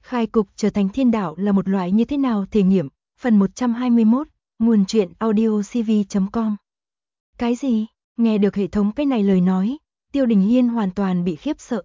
Khai cục trở thành thiên đạo là một loại như thế nào thể nghiệm, phần 121, nguồn truyện audiocv.com. Cái gì? Nghe được hệ thống cái này lời nói, Tiêu Đình Hiên hoàn toàn bị khiếp sợ.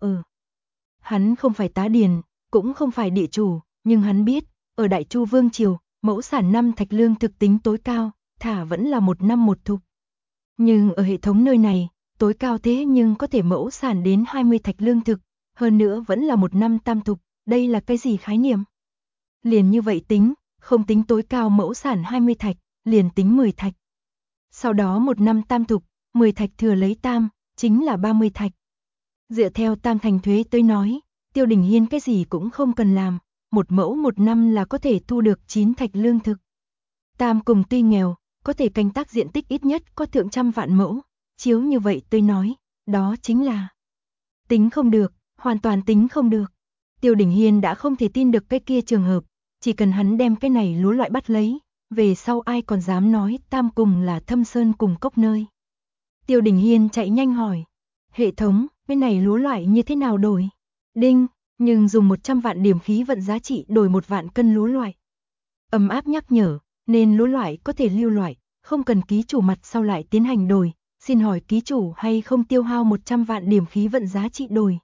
Hắn không phải tá điền, cũng không phải địa chủ, nhưng hắn biết, ở Đại Chu Vương Triều, mẫu sản năm thạch lương thực tính tối cao, thả vẫn là một năm một thục. Nhưng ở hệ thống nơi này, tối cao thế nhưng có thể mẫu sản đến 20 thạch lương thực, hơn nữa vẫn là một năm tam thục, đây là cái gì khái niệm? Liền như vậy tính, không tính tối cao mẫu sản 20 thạch, liền tính 10 thạch. Sau đó một năm tam thục, 10 thạch thừa lấy tam, chính là 30 thạch. Dựa theo tam thành thuế tới nói, Tiêu Đình Hiên cái gì cũng không cần làm, một mẫu một năm là có thể thu được 9 thạch lương thực. Tam cùng tuy nghèo, có thể canh tác diện tích ít nhất có thượng trăm vạn mẫu, chiếu như vậy tôi nói, đó chính là tính không được, hoàn toàn tính không được. Tiêu Đình Hiên đã không thể tin được cái kia trường hợp, chỉ cần hắn đem cái này lúa loại bắt lấy, về sau ai còn dám nói tam cùng là thâm sơn cùng cốc nơi. Tiêu Đình Hiên chạy nhanh hỏi, hệ thống, cái này lúa loại như thế nào đổi? Đinh, nhưng dùng 100 vạn điểm khí vận giá trị đổi 1 vạn cân lúa loại. Ấm áp nhắc nhở, nên lúa loại có thể lưu loại, không cần ký chủ mặt sau lại tiến hành đổi, xin hỏi ký chủ hay không tiêu hao 100 vạn điểm khí vận giá trị đổi.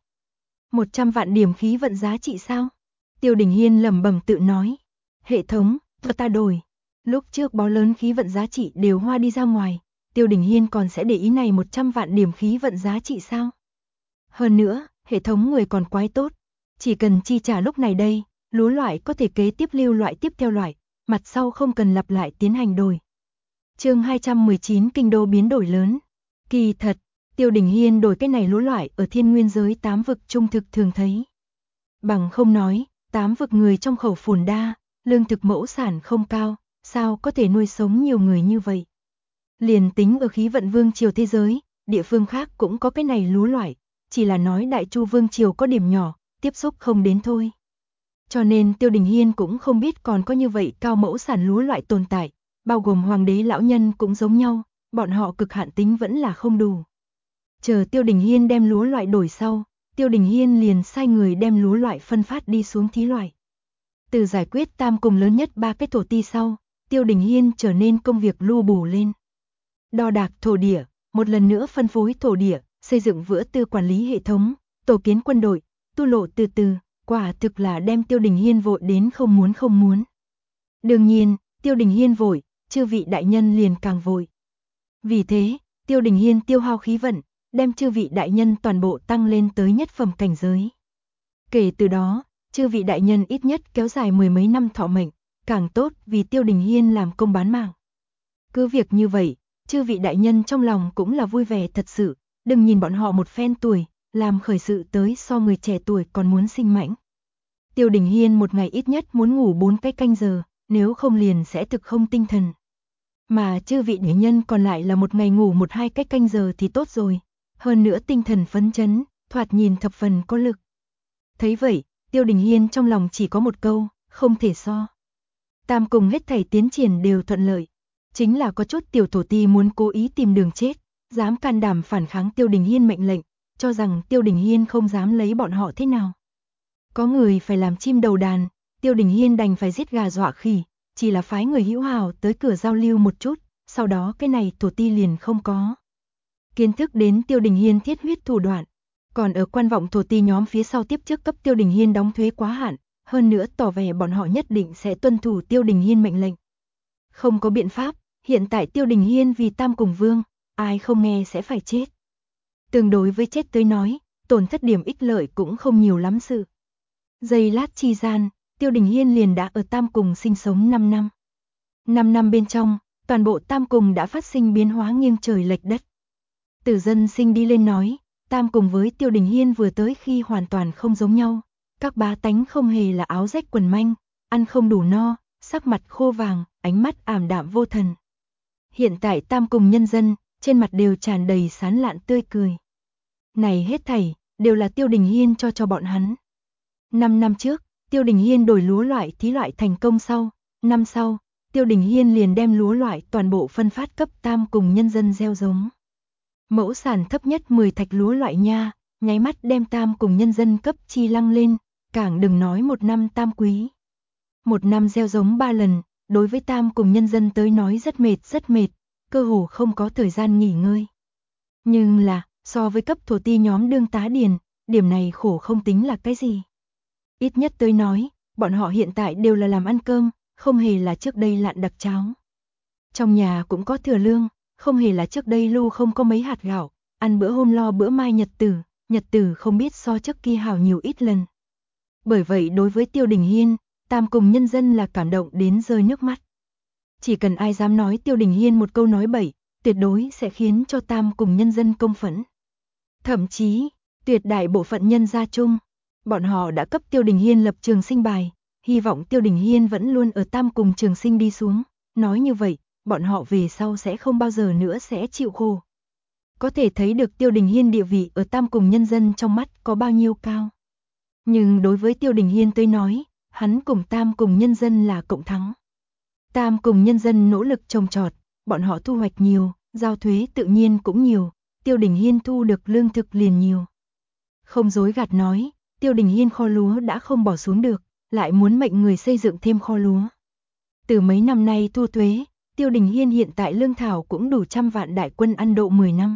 100 vạn điểm khí vận giá trị sao? Tiêu Đình Hiên lẩm bẩm tự nói, hệ thống, cho ta đổi. Lúc trước bó lớn khí vận giá trị đều hoa đi ra ngoài, Tiêu Đình Hiên còn sẽ để ý này 100 vạn điểm khí vận giá trị sao? Hơn nữa, hệ thống người còn quái tốt, chỉ cần chi trả lúc này đây, lúa loại có thể kế tiếp lưu loại tiếp theo loại, mặt sau không cần lặp lại tiến hành đổi. Chương 219 kinh đô biến đổi lớn. Kỳ thật, Tiêu Đình Hiên đổi cái này lúa loại ở thiên nguyên giới 8 vực trung thực thường thấy. Bằng không nói, 8 vực người trong khẩu phồn đa, lương thực mẫu sản không cao, sao có thể nuôi sống nhiều người như vậy. Liền tính ở khí vận vương triều thế giới, địa phương khác cũng có cái này lúa loại, chỉ là nói Đại Chu vương triều có điểm nhỏ, tiếp xúc không đến thôi. Cho nên Tiêu Đình Hiên cũng không biết còn có như vậy cao mẫu sản lúa loại tồn tại, bao gồm hoàng đế lão nhân cũng giống nhau, bọn họ cực hạn tính vẫn là không đủ. Chờ Tiêu Đình Hiên đem lúa loại đổi sau, Tiêu Đình Hiên liền sai người đem lúa loại phân phát đi xuống thí loại. Từ giải quyết tam cùng lớn nhất 3 cái thổ ti sau, Tiêu Đình Hiên trở nên công việc lu bù lên. Đo đạc thổ địa, một lần nữa phân phối thổ địa, xây dựng vữa tư quản lý hệ thống, tổ kiến quân đội, tu lộ từ từ, quả thực là đem Tiêu Đình Hiên vội đến không muốn không muốn. Đương nhiên, Tiêu Đình Hiên vội, chư vị đại nhân liền càng vội. Vì thế, Tiêu Đình Hiên tiêu hao khí vận, đem chư vị đại nhân toàn bộ tăng lên tới nhất phẩm cảnh giới. Kể từ đó, chư vị đại nhân ít nhất kéo dài 10 mấy năm thọ mệnh, càng tốt vì Tiêu Đình Hiên làm công bán mạng. Cứ việc như vậy, chư vị đại nhân trong lòng cũng là vui vẻ thật sự, đừng nhìn bọn họ một phen tuổi, làm khởi sự tới so người trẻ tuổi còn muốn sinh mãnh. Tiêu Đình Hiên một ngày ít nhất muốn ngủ 4 cái canh giờ, nếu không liền sẽ thực không tinh thần. Mà chư vị đại nhân còn lại là một ngày ngủ 1-2 cái canh giờ thì tốt rồi, hơn nữa tinh thần phấn chấn, thoạt nhìn thập phần có lực. Thấy vậy, Tiêu Đình Hiên trong lòng chỉ có một câu, không thể so. Tam cùng hết thảy tiến triển đều thuận lợi, chính là có chút tiểu thổ ti muốn cố ý tìm đường chết, dám can đảm phản kháng Tiêu Đình Hiên mệnh lệnh, cho rằng Tiêu Đình Hiên không dám lấy bọn họ thế nào. Có người phải làm chim đầu đàn, Tiêu Đình Hiên đành phải giết gà dọa khỉ, chỉ là phái người hữu hảo tới cửa giao lưu một chút, sau đó cái này thổ ti liền không có. Kiến thức đến Tiêu Đình Hiên thiết huyết thủ đoạn, còn ở quan vọng thổ ti nhóm phía sau tiếp trước cấp Tiêu Đình Hiên đóng thuế quá hạn, hơn nữa tỏ vẻ bọn họ nhất định sẽ tuân thủ Tiêu Đình Hiên mệnh lệnh. Không có biện pháp, hiện tại Tiêu Đình Hiên vì tam cùng vương, ai không nghe sẽ phải chết. Tương đối với chết tới nói, tổn thất điểm ích lợi cũng không nhiều lắm sự. Giây lát chi gian, Tiêu Đình Hiên liền đã ở tam cùng sinh sống 5 năm. 5 năm bên trong, toàn bộ tam cùng đã phát sinh biến hóa nghiêng trời lệch đất. Từ dân sinh đi lên nói, tam cùng với Tiêu Đình Hiên vừa tới khi hoàn toàn không giống nhau. Các bá tánh không hề là áo rách quần manh, ăn không đủ no, sắc mặt khô vàng, ánh mắt ảm đạm vô thần. Hiện tại tam cùng nhân dân, trên mặt đều tràn đầy sán lạn tươi cười. Này hết thảy, đều là Tiêu Đình Hiên cho bọn hắn. 5 năm trước, Tiêu Đình Hiên đổi lúa loại thí loại thành công sau, năm sau, Tiêu Đình Hiên liền đem lúa loại toàn bộ phân phát cấp tam cùng nhân dân gieo giống. Mẫu sản thấp nhất 10 thạch lúa loại nha, nháy mắt đem tam cùng nhân dân cấp chi lăng lên, càng đừng nói một năm tam quý. Một năm gieo giống 3 lần, đối với Tam cùng nhân dân tới nói rất mệt, cơ hồ không có thời gian nghỉ ngơi. Nhưng là, so với cấp thổ ti nhóm đương tá điền, điểm này khổ không tính là cái gì. Ít nhất tới nói, bọn họ hiện tại đều là làm ăn cơm, không hề là trước đây lạn đặc cháo. Trong nhà cũng có thừa lương, không hề là trước đây lưu không có mấy hạt gạo, ăn bữa hôm lo bữa mai nhật tử không biết so trước kia hảo nhiều ít lần. Bởi vậy đối với Tiêu Đình Hiên, Tam cùng nhân dân là cảm động đến rơi nước mắt. Chỉ cần ai dám nói Tiêu Đình Hiên một câu nói bậy, tuyệt đối sẽ khiến cho Tam cùng nhân dân công phẫn. Thậm chí, tuyệt đại bộ phận nhân gia chung, bọn họ đã cấp Tiêu Đình Hiên lập trường sinh bài, hy vọng Tiêu Đình Hiên vẫn luôn ở Tam cùng trường sinh đi xuống, nói như vậy, bọn họ về sau sẽ không bao giờ nữa sẽ chịu khổ. Có thể thấy được Tiêu Đình Hiên địa vị ở Tam cùng nhân dân trong mắt có bao nhiêu cao. Nhưng đối với Tiêu Đình Hiên tới nói, hắn cùng Tam cùng nhân dân là cộng thắng. Tam cùng nhân dân nỗ lực trồng trọt, bọn họ thu hoạch nhiều, giao thuế tự nhiên cũng nhiều, Tiêu Đình Hiên thu được lương thực liền nhiều. Không dối gạt nói, Tiêu Đình Hiên kho lúa đã không bỏ xuống được, lại muốn mệnh người xây dựng thêm kho lúa. Từ mấy năm nay thu thuế, Tiêu Đình Hiên hiện tại lương thảo cũng đủ 100 vạn đại quân ăn độ 10 năm.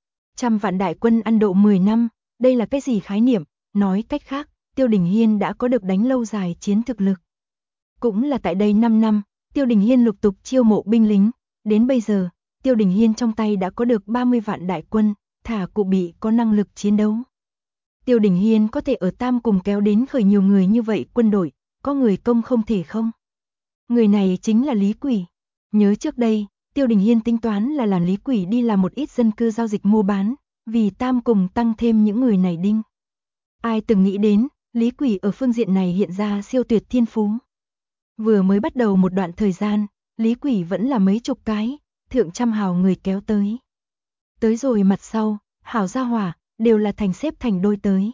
100 vạn đại quân ăn độ 10 năm, đây là cái gì khái niệm, nói cách khác, Tiêu Đình Hiên đã có được đánh lâu dài chiến thực lực. Cũng là tại đây 5 năm, Tiêu Đình Hiên lục tục chiêu mộ binh lính, đến bây giờ, Tiêu Đình Hiên trong tay đã có được 30 vạn đại quân, thả cụ bị có năng lực chiến đấu. Tiêu Đình Hiên có thể ở Tam cùng kéo đến khởi nhiều người như vậy quân đội, có người công không thể không. Người này chính là Lý Quỷ. Nhớ trước đây, Tiêu Đình Hiên tính toán là làm Lý Quỷ đi làm một ít dân cư giao dịch mua bán, vì Tam cùng tăng thêm những người này đinh. Ai từng nghĩ đến, Lý Quỷ ở phương diện này hiện ra siêu tuyệt thiên phú. Vừa mới bắt đầu một đoạn thời gian, Lý Quỷ vẫn là mấy chục cái, thượng trăm hào người kéo tới. Tới rồi mặt sau, hào gia hỏa, đều là thành xếp thành đôi tới.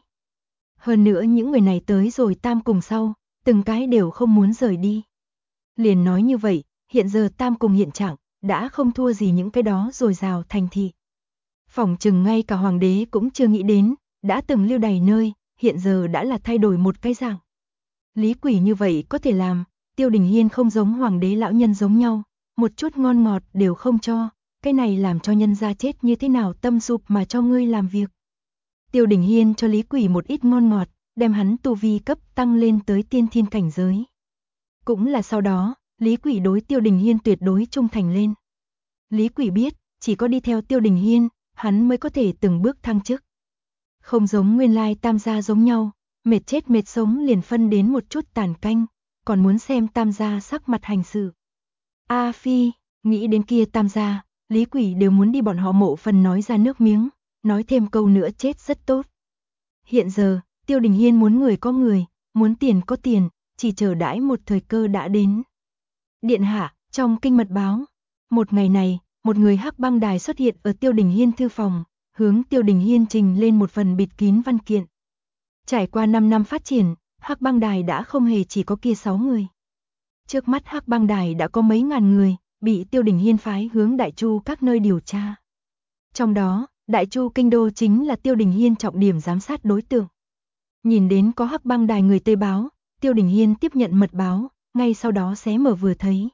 Hơn nữa những người này tới rồi Tam cùng sau, từng cái đều không muốn rời đi. Liền nói như vậy, hiện giờ Tam cùng hiện trạng, đã không thua gì những cái đó dồi dào thành thị. Phỏng chừng ngay cả hoàng đế cũng chưa nghĩ đến, đã từng lưu đày nơi, hiện giờ đã là thay đổi một cái dạng. Lý Quỷ như vậy có thể làm, Tiêu Đình Hiên không giống hoàng đế lão nhân giống nhau, một chút ngon ngọt đều không cho, cái này làm cho nhân gia chết như thế nào tâm sụp mà cho ngươi làm việc. Tiêu Đình Hiên cho Lý Quỷ một ít ngon ngọt, đem hắn tu vi cấp tăng lên tới tiên thiên cảnh giới. Cũng là sau đó, Lý Quỷ đối Tiêu Đình Hiên tuyệt đối trung thành lên. Lý Quỷ biết, chỉ có đi theo Tiêu Đình Hiên, hắn mới có thể từng bước thăng chức. Không giống nguyên lai Tam gia giống nhau, mệt chết mệt sống liền phân đến một chút tàn canh, còn muốn xem Tam gia sắc mặt hành sự. A Phi, nghĩ đến kia Tam gia, Lý Quỷ đều muốn đi bọn họ mộ phần nói ra nước miếng, nói thêm câu nữa chết rất tốt. Hiện giờ, Tiêu Đình Hiên muốn người có người, muốn tiền có tiền, chỉ chờ đãi một thời cơ đã đến. Điện hạ, trong kinh mật báo, một ngày này, một người hắc băng đài xuất hiện ở Tiêu Đình Hiên thư phòng, hướng Tiêu Đình Hiên trình lên một phần bịt kín văn kiện. Trải qua 5 năm phát triển, hắc băng đài đã không hề chỉ có kia 6 người. Trước mắt hắc băng đài đã có mấy ngàn người, bị Tiêu Đình Hiên phái hướng Đại Chu các nơi điều tra. Trong đó, Đại Chu kinh đô chính là Tiêu Đình Hiên trọng điểm giám sát đối tượng. Nhìn đến có hắc băng đài người tây báo, Tiêu Đình Hiên tiếp nhận mật báo, ngay sau đó xé mở vừa thấy.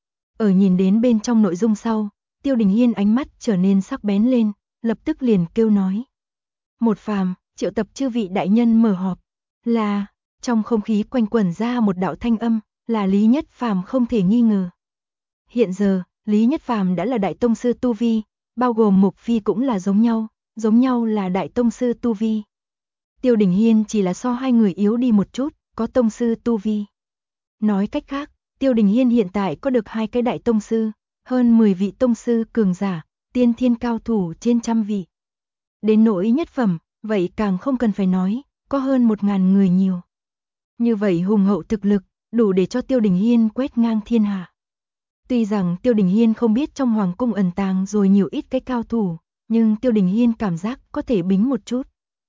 Ở nhìn đến bên trong nội dung sau, Tiêu Đình Hiên ánh mắt trở nên sắc bén lên, lập tức liền kêu nói. Một Phàm, triệu tập chư vị đại nhân mở họp, là, trong không khí quanh quẩn ra một đạo thanh âm, là Lý Nhất Phàm không thể nghi ngờ. Hiện giờ, Lý Nhất Phàm đã là đại tông sư tu vi, bao gồm Mục Phi cũng là giống nhau là đại tông sư tu vi. Tiêu Đình Hiên chỉ là so hai người yếu đi một chút, có tông sư tu vi. Nói cách khác, Tiêu Đình Hiên hiện tại có được 2 cái đại tông sư, hơn 10 vị tông sư cường giả, tiên thiên cao thủ trên 100 vị. Đến nỗi nhất phẩm, vậy càng không cần phải nói, có hơn 1000 người nhiều. Như vậy hùng hậu thực lực, đủ để cho Tiêu Đình Hiên quét ngang thiên hạ. Tuy rằng Tiêu Đình Hiên không biết trong hoàng cung ẩn tàng rồi nhiều ít cái cao thủ, nhưng Tiêu Đình Hiên cảm giác có thể bính một chút.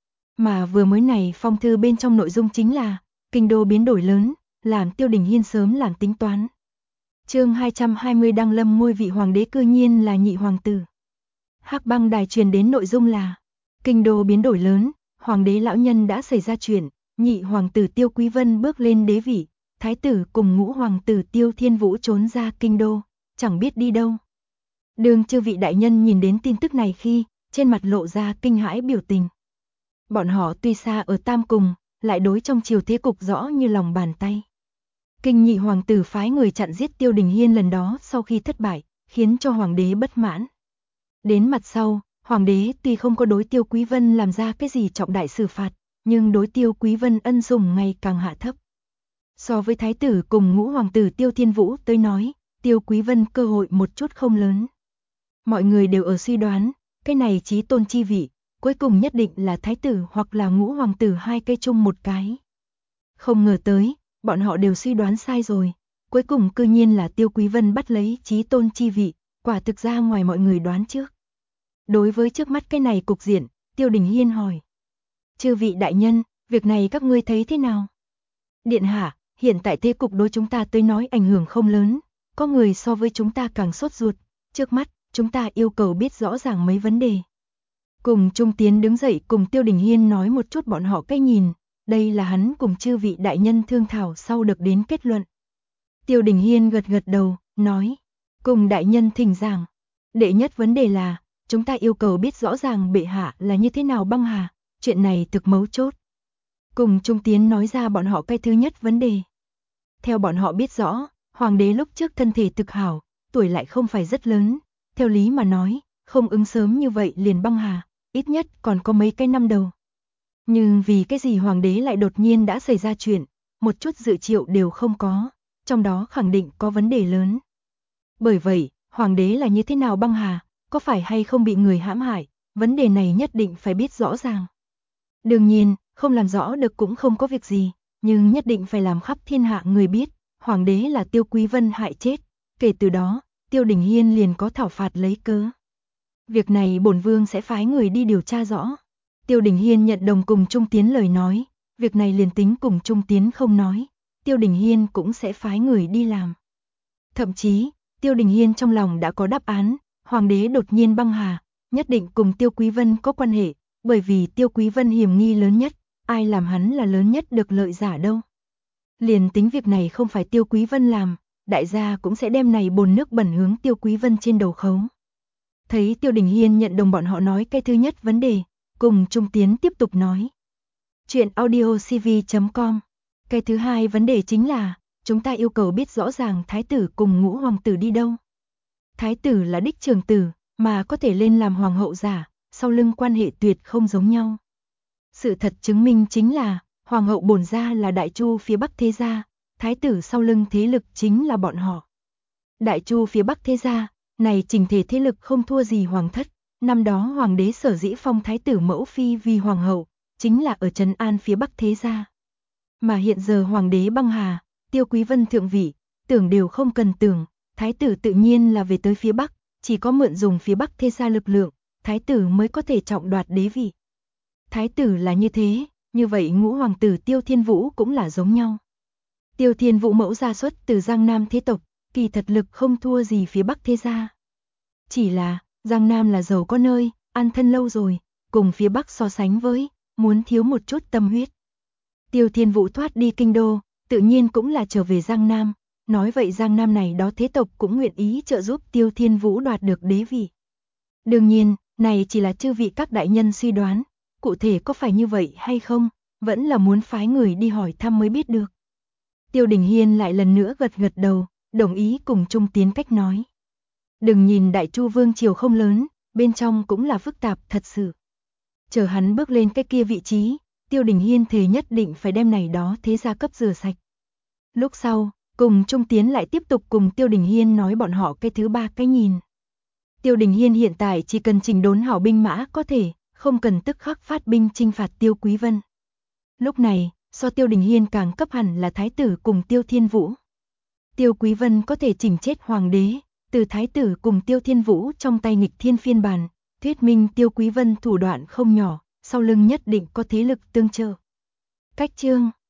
Mà vừa mới này phong thư bên trong nội dung chính là, kinh đô biến đổi lớn, làm Tiêu Đình Hiên sớm làm tính toán. Chương 220 đăng lâm ngôi vị hoàng đế cư nhiên là nhị hoàng tử. Hắc băng đài truyền đến nội dung là, kinh đô biến đổi lớn, hoàng đế lão nhân đã xảy ra chuyện, nhị hoàng tử Tiêu Quý Vân bước lên đế vị, thái tử cùng ngũ hoàng tử Tiêu Thiên Vũ trốn ra kinh đô, chẳng biết đi đâu. Đường chư vị đại nhân nhìn đến tin tức này khi, trên mặt lộ ra kinh hãi biểu tình. Bọn họ tuy xa ở Tam Cùng, lại đối trong triều thế cục rõ như lòng bàn tay. Kinh nhị hoàng tử phái người chặn giết Tiêu Đình Hiên lần đó sau khi thất bại, khiến cho hoàng đế bất mãn. Đến mặt sau, hoàng đế tuy không có đối Tiêu Quý Vân làm ra cái gì trọng đại xử phạt, nhưng đối Tiêu Quý Vân ân sủng ngày càng hạ thấp. So với thái tử cùng ngũ hoàng tử Tiêu Thiên Vũ tới nói, Tiêu Quý Vân cơ hội một chút không lớn. Mọi người đều ở suy đoán, cái này chí tôn chi vị, cuối cùng nhất định là thái tử hoặc là ngũ hoàng tử hai cây chung một cái. Không ngờ tới, bọn họ đều suy đoán sai rồi, cuối cùng cư nhiên là Tiêu Quý Vân bắt lấy chí tôn chi vị, quả thực ra ngoài mọi người đoán trước. Đối với trước mắt cái này cục diện, Tiêu Đình Hiên hỏi. Chư vị đại nhân, việc này các ngươi thấy thế nào? Điện hạ, hiện tại thế cục đối chúng ta tới nói ảnh hưởng không lớn, có người so với chúng ta càng sốt ruột, trước mắt, chúng ta yêu cầu biết rõ ràng mấy vấn đề. Cùng Trung Tiến đứng dậy cùng Tiêu Đình Hiên nói một chút bọn họ cái nhìn, đây là hắn cùng chư vị đại nhân thương thảo sau được đến kết luận. Tiêu Đình Hiên gật gật đầu, nói, cùng đại nhân thỉnh giảng, đệ nhất vấn đề là, chúng ta yêu cầu biết rõ ràng bệ hạ là như thế nào băng hà, chuyện này thực mấu chốt. Cùng Trung Tiến nói ra bọn họ cái thứ nhất vấn đề. Theo bọn họ biết rõ, hoàng đế lúc trước thân thể thực hảo, tuổi lại không phải rất lớn, theo lý mà nói, không ứng sớm như vậy liền băng hà, ít nhất còn có mấy cái năm đầu. Nhưng vì cái gì hoàng đế lại đột nhiên đã xảy ra chuyện, một chút dự triệu đều không có, trong đó khẳng định có vấn đề lớn. Bởi vậy, hoàng đế là như thế nào băng hà, có phải hay không bị người hãm hại, vấn đề này nhất định phải biết rõ ràng. Đương nhiên, không làm rõ được cũng không có việc gì, nhưng nhất định phải làm khắp thiên hạ người biết, hoàng đế là Tiêu Quý Vân hại chết, kể từ đó, Tiêu Đình Hiên liền có thảo phạt lấy cớ. Việc này bổn vương sẽ phái người đi điều tra rõ. Tiêu Đình Hiên nhận đồng cùng Trung Tiến lời nói, việc này liền tính cùng Trung Tiến không nói, Tiêu Đình Hiên cũng sẽ phái người đi làm. Thậm chí, Tiêu Đình Hiên trong lòng đã có đáp án, hoàng đế đột nhiên băng hà, nhất định cùng Tiêu Quý Vân có quan hệ, bởi vì Tiêu Quý Vân hiểm nghi lớn nhất, ai làm hắn là lớn nhất được lợi giả đâu. Liền tính việc này không phải Tiêu Quý Vân làm, đại gia cũng sẽ đem này bồn nước bẩn hướng Tiêu Quý Vân trên đầu khấu. Thấy Tiêu Đình Hiên nhận đồng bọn họ nói cái thứ nhất vấn đề, cùng Trung Tiến tiếp tục nói. Chuyện audiocv.com. Cái thứ hai vấn đề chính là, chúng ta yêu cầu biết rõ ràng thái tử cùng ngũ hoàng tử đi đâu. Thái tử là đích trưởng tử, mà có thể lên làm hoàng hậu giả, sau lưng quan hệ tuyệt không giống nhau. Sự thật chứng minh chính là, hoàng hậu bổn gia là Đại Chu phía Bắc thế gia, thái tử sau lưng thế lực chính là bọn họ. Đại Chu phía Bắc thế gia, này trình thể thế lực không thua gì hoàng thất, năm đó hoàng đế sở dĩ phong thái tử mẫu phi vì hoàng hậu, chính là ở trấn an phía Bắc thế gia. Mà hiện giờ hoàng đế băng hà, Tiêu Quý Vân thượng vị, tưởng đều không cần tưởng, thái tử tự nhiên là về tới phía Bắc, chỉ có mượn dùng phía Bắc thế gia lực lượng, thái tử mới có thể trọng đoạt đế vị. Thái tử là như thế, như vậy ngũ hoàng tử Tiêu Thiên Vũ cũng là giống nhau. Tiêu Thiên Vũ mẫu gia xuất từ Giang Nam thế tộc, kỳ thật lực không thua gì phía Bắc thế gia. Chỉ là, Giang Nam là giàu có nơi, an thân lâu rồi, cùng phía Bắc so sánh với, muốn thiếu một chút tâm huyết. Tiêu Thiên Vũ thoát đi kinh đô, tự nhiên cũng là trở về Giang Nam, nói vậy Giang Nam này đó thế tộc cũng nguyện ý trợ giúp Tiêu Thiên Vũ đoạt được đế vị. Đương nhiên, này chỉ là chư vị các đại nhân suy đoán, cụ thể có phải như vậy hay không, vẫn là muốn phái người đi hỏi thăm mới biết được. Tiêu Đình Hiên lại lần nữa gật gật đầu, đồng ý cùng Trung Tiến cách nói. Đừng nhìn Đại Chu vương triều không lớn, bên trong cũng là phức tạp thật sự. Chờ hắn bước lên cái kia vị trí, Tiêu Đình Hiên thề nhất định phải đem này đó thế gia cấp rửa sạch. Lúc sau, cùng Trung Tiến lại tiếp tục cùng Tiêu Đình Hiên nói bọn họ cái thứ ba cái nhìn. Tiêu Đình Hiên hiện tại chỉ cần chỉnh đốn hảo binh mã có thể, không cần tức khắc phát binh chinh phạt Tiêu Quý Vân. Lúc này, so Tiêu Đình Hiên càng cấp hẳn là thái tử cùng Tiêu Thiên Vũ. Tiêu Quý Vân có thể chỉnh chết hoàng đế, từ thái tử cùng Tiêu Thiên Vũ trong tay nghịch thiên phiên bản, thuyết minh Tiêu Quý Vân thủ đoạn không nhỏ, sau lưng nhất định có thế lực tương trợ. Cách chương